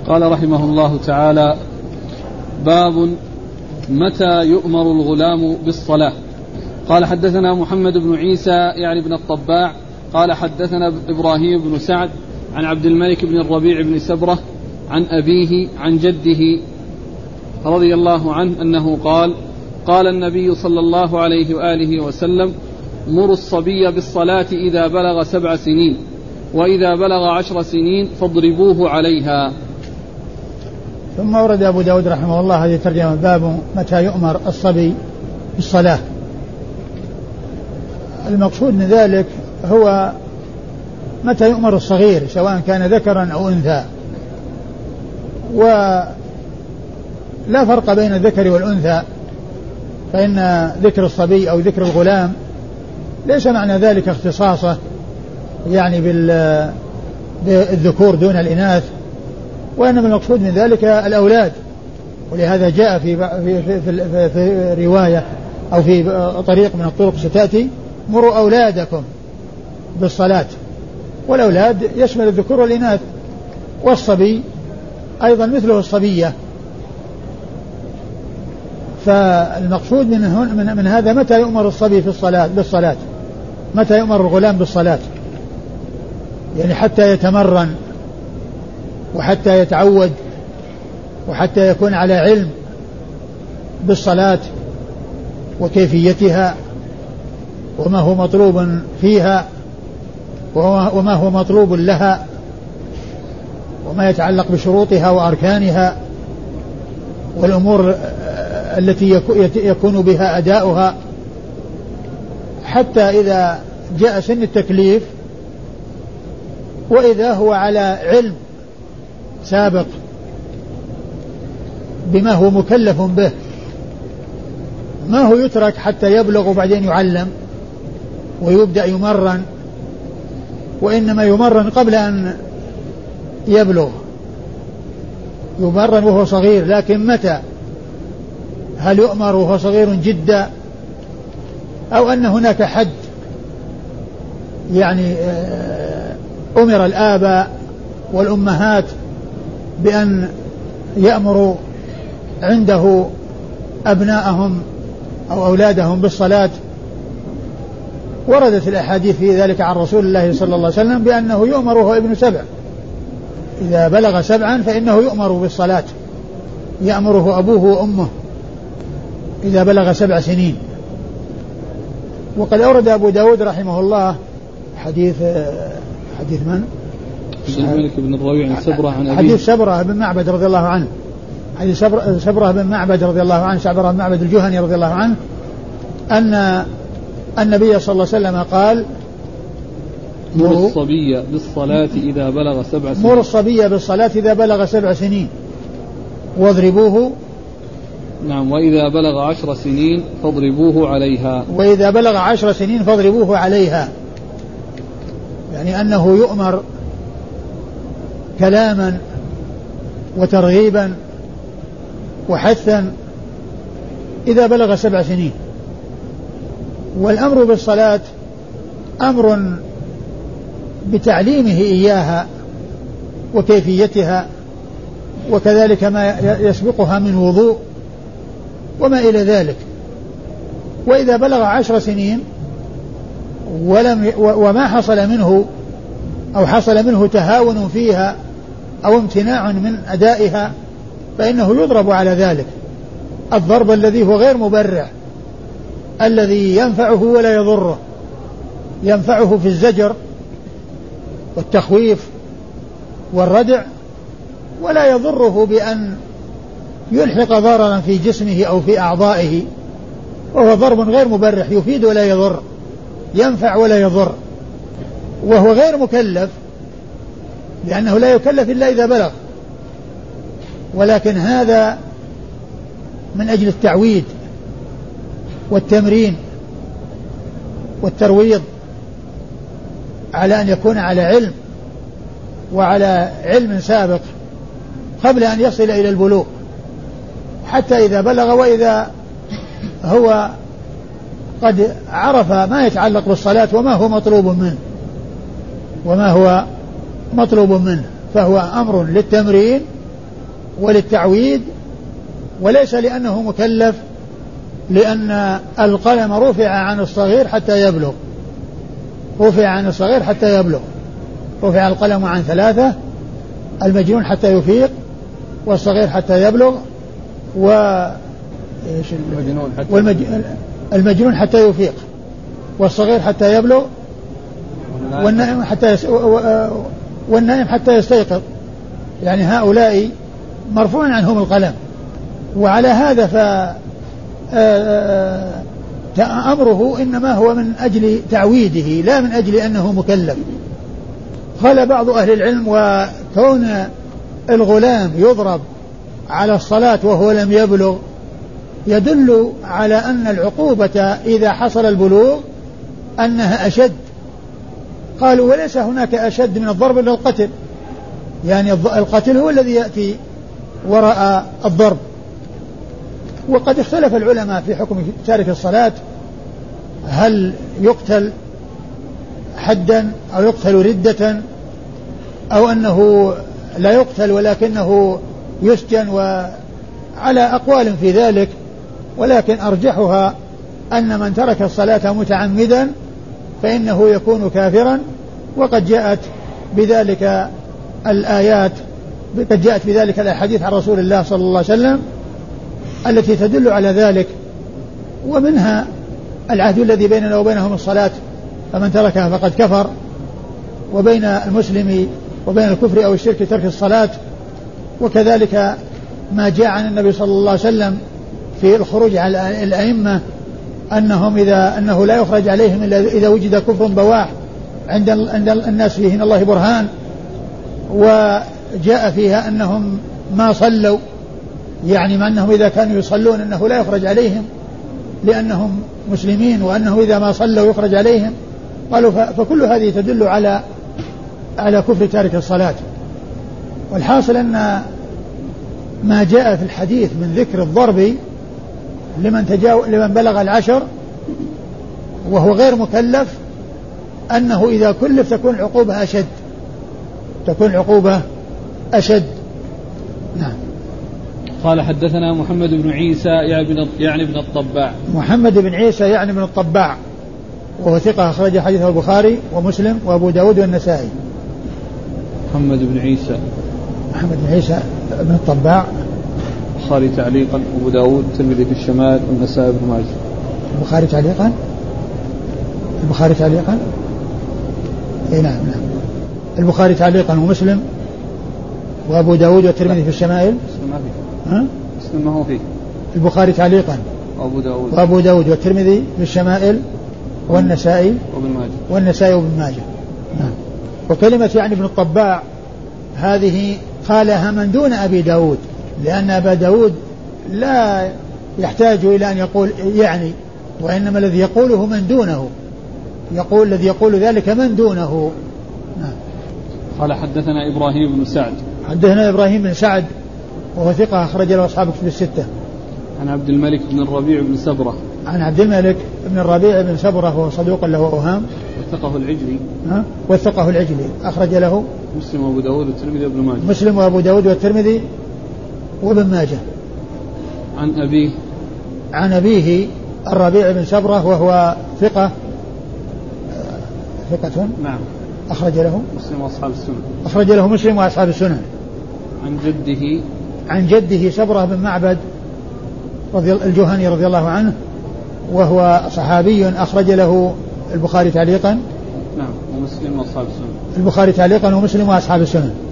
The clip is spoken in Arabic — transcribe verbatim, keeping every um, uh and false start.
قال رحمه الله تعالى: باب متى يؤمر الغلام بالصلاة. قال: حدثنا محمد بن عيسى يعني بن الطباع قال: حدثنا إبراهيم بن سعد عن عبد الملك بن الربيع بن سبرة عن أبيه عن جده رضي الله عنه أنه قال: قال النبي صلى الله عليه وآله وسلم: مروا الصبي بالصلاة إذا بلغ سبع سنين، وإذا بلغ عشر سنين فاضربوه عليها. ثم ورد أبو داود رحمه الله هذه الترجمة: باب متى يؤمر الصبي بالصلاة. المقصود من ذلك هو متى يؤمر الصغير سواء كان ذكرا أو أنثى، ولا فرق بين الذكر والأنثى، فإن ذكر الصبي أو ذكر الغلام ليس معنى ذلك اختصاصه يعني بالذكور دون الإناث، وإنما المقصود من ذلك الأولاد. ولهذا جاء في, في, في, في, في رواية أو في طريق من الطرق ستأتي: مروا أولادكم بالصلاة. والأولاد يشمل الذكور والإناث، والصبي أيضا مثله الصبية. فالمقصود من, من, من هذا متى يؤمر الصبي في الصلاة بالصلاة، متى يؤمر الغلام بالصلاة، يعني حتى يتمرن وحتى يتعود وحتى يكون على علم بالصلاة وكيفيتها وما هو مطلوب فيها وما هو مطلوب لها وما يتعلق بشروطها وأركانها والأمور التي يكون بها أداؤها، حتى إذا جاء سن التكليف وإذا هو على علم سابق بما هو مكلف به، ما هو يترك حتى يبلغ وبعدين يعلم ويبدأ يمرن، وإنما يمرن قبل أن يبلغ، يمرن وهو صغير. لكن متى؟ هل يؤمر وهو صغير جدا، أو أن هناك حد يعني أمر الآباء والأمهات بأن يأمروا عنده أبناءهم أو أولادهم بالصلاة؟ وردت الأحاديث في ذلك عن رسول الله صلى الله عليه وسلم بأنه يؤمر وهو ابن سبع، إذا بلغ سبعا فإنه يؤمر بالصلاة، يأمره أبوه وأمه إذا بلغ سبع سنين. وقد أورد أبو داود رحمه الله حديث حديث من؟ الملك بن الربيع بن سبرة عن أبيه، حديث سبرة بن معبد رضي الله عنه، حديث سبرة بن معبد رضي الله عنه، سبرة بن معبد الجهني رضي الله عنه، أن النبي صلى الله عليه وسلم قال: مر الصبي بالصلاة إذا بلغ سبع سنين، مر الصبي بالصلاة إذا بلغ سبع سنين واضربوه. نعم. وإذا بلغ عشر سنين فاضربوه عليها، وإذا بلغ عشر سنين فاضربوه عليها، يعني أنه يؤمر كلاما وترغيبا وحثا إذا بلغ سبع سنين. والأمر بالصلاة أمر بتعليمه إياها وكيفيتها، وكذلك ما يسبقها من وضوء وما إلى ذلك. وإذا بلغ عشر سنين ولم وما حصل منه أو حصل منه تهاون فيها أو امتناع من أدائها فإنه يضرب على ذلك الضرب الذي هو غير مبرح، الذي ينفعه ولا يضره، ينفعه في الزجر والتخويف والردع، ولا يضره بأن يلحق ضررا في جسمه أو في أعضائه، وهو ضرب غير مبرح يفيد ولا يضر، ينفع ولا يضر، وهو غير مكلف لأنه لا يكلف إلا إذا بلغ. ولكن هذا من أجل التعويد والتمرين والترويض على أن يكون على علم وعلى علم سابق قبل أن يصل إلى البلوغ، حتى إذا بلغ وإذا هو قد عرف ما يتعلق بالصلاة وما هو مطلوب منه وما هو مطلوب منه، فهو أمر للتمرين وللتعويد، وليس لأنه مكلف، لأن القلم رفع عن الصغير حتى يبلغ رفع عن الصغير حتى يبلغ رفع القلم عن ثلاثة: المجنون حتى يفيق، والصغير حتى يبلغ، و المجنون حتى, والمج... المجنون حتى يفيق، والصغير حتى يبلغ، والنائم حتى يس... والنائم حتى يستيقظ. يعني هؤلاء مرفوع عنهم القلم. وعلى هذا ف أمره إنما هو من أجل تعويده لا من أجل أنه مكلف. قال بعض أهل العلم: وكون الغلام يضرب على الصلاة وهو لم يبلغ يدل على أن العقوبة إذا حصل البلوغ أنها أشد. قالوا: وليس هناك أشد من الضرب إلا القتل، يعني القتل هو الذي يأتي وراء الضرب. وقد اختلف العلماء في حكم تارك الصلاة، هل يقتل حدا أو يقتل ردة، أو أنه لا يقتل ولكنه يسجن، وعلى أقوال في ذلك، ولكن أرجحها أن من ترك الصلاة متعمدا فإنه يكون كافرا. وقد جاءت بذلك الآيات قد جاءت بذلك الأحاديث عن رسول الله صلى الله عليه وسلم التي تدل على ذلك، ومنها العهد الذي بيننا وبينهم الصلاة فمن تركها فقد كفر، وبين المسلم وبين الكفر أو الشرك ترك الصلاة. وكذلك ما جاء عن النبي صلى الله عليه وسلم في الخروج على الأئمة أنهم إذا أنه لا يخرج عليهم إلا إذا وجد كفر بواح عند عند الناس فيه إن الله برهان. وجاء فيها أنهم ما صلوا، يعني ما أنهم إذا كانوا يصلون أنه لا يخرج عليهم لأنهم مسلمين، وأنه إذا ما صلوا يخرج عليهم. قالوا فكل هذه تدل على على كفر تارك الصلاة. والحاصل أن ما جاء في الحديث من ذكر الضرب لمن تجاو لمن بلغ العشر وهو غير مكلف أنه إذا كلف تكون عقوبة أشد تكون عقوبة أشد. نعم. قال: حدثنا محمد بن عيسى يعني بن الطباع. محمد بن عيسى يعني بن الطباع، وهو ثقة أخرج حديثه البخاري ومسلم وأبو داود والنسائي. محمد بن عيسى محمد بن عيسى بن الطباع، البخاري تعليقا، أبو داود، الترمذي في الشمال، والنسائي بن ماجه. البخاري تعليقا البخاري تعليقا إيه نعم نعم البخاري تعليقا ومسلم وأبو داود والترمذي في الشمائل. مسلم ما فيه. ها؟ مسلم ما هو فيه. البخاري تعليقا وأبو داود وأبو داود والترمذي في الشمائل والنسائي وابن ماجه والنسائي وابن ماجه. نعم. وكلمة يعني ابن الطباع هذه قالها من دون أبي داود، لأن أبا داود لا يحتاج إلى أن يقول يعني، وإنما الذي يقوله من دونه، يقول الذي يقول ذلك من دونه. نعم. قال: حدثنا إبراهيم بن سعد. حدثنا إبراهيم بن سعد وهو ثقة أخرج له أصحاب كتب الستة. عن عبد الملك بن الربيع بن سبرة. عن عبد الملك بن الربيع بن سبرة وهو صدوق له أوهام. وثقه العجلي. ها؟ وثقه العجلي أخرج له مسلم وأبو داود والترمذي وابن ماجه. مسلم وأبو داود والترمذي وابن ماجه. عن أبيه عن أبيه الربيع بن سبرة وهو ثقة ثقة نعم أخرج له مسلم وأصحاب السنن. أخرج له مسلم وأصحاب السنن. عن جده عن جده سبرة بن معبد رضي الجهني رضي الله عنه، وهو صحابي أخرج له البخاري تعليقا. نعم. ومسلم وأصحاب السنن. البخاري تعليقا ومسلم وأصحاب السنن.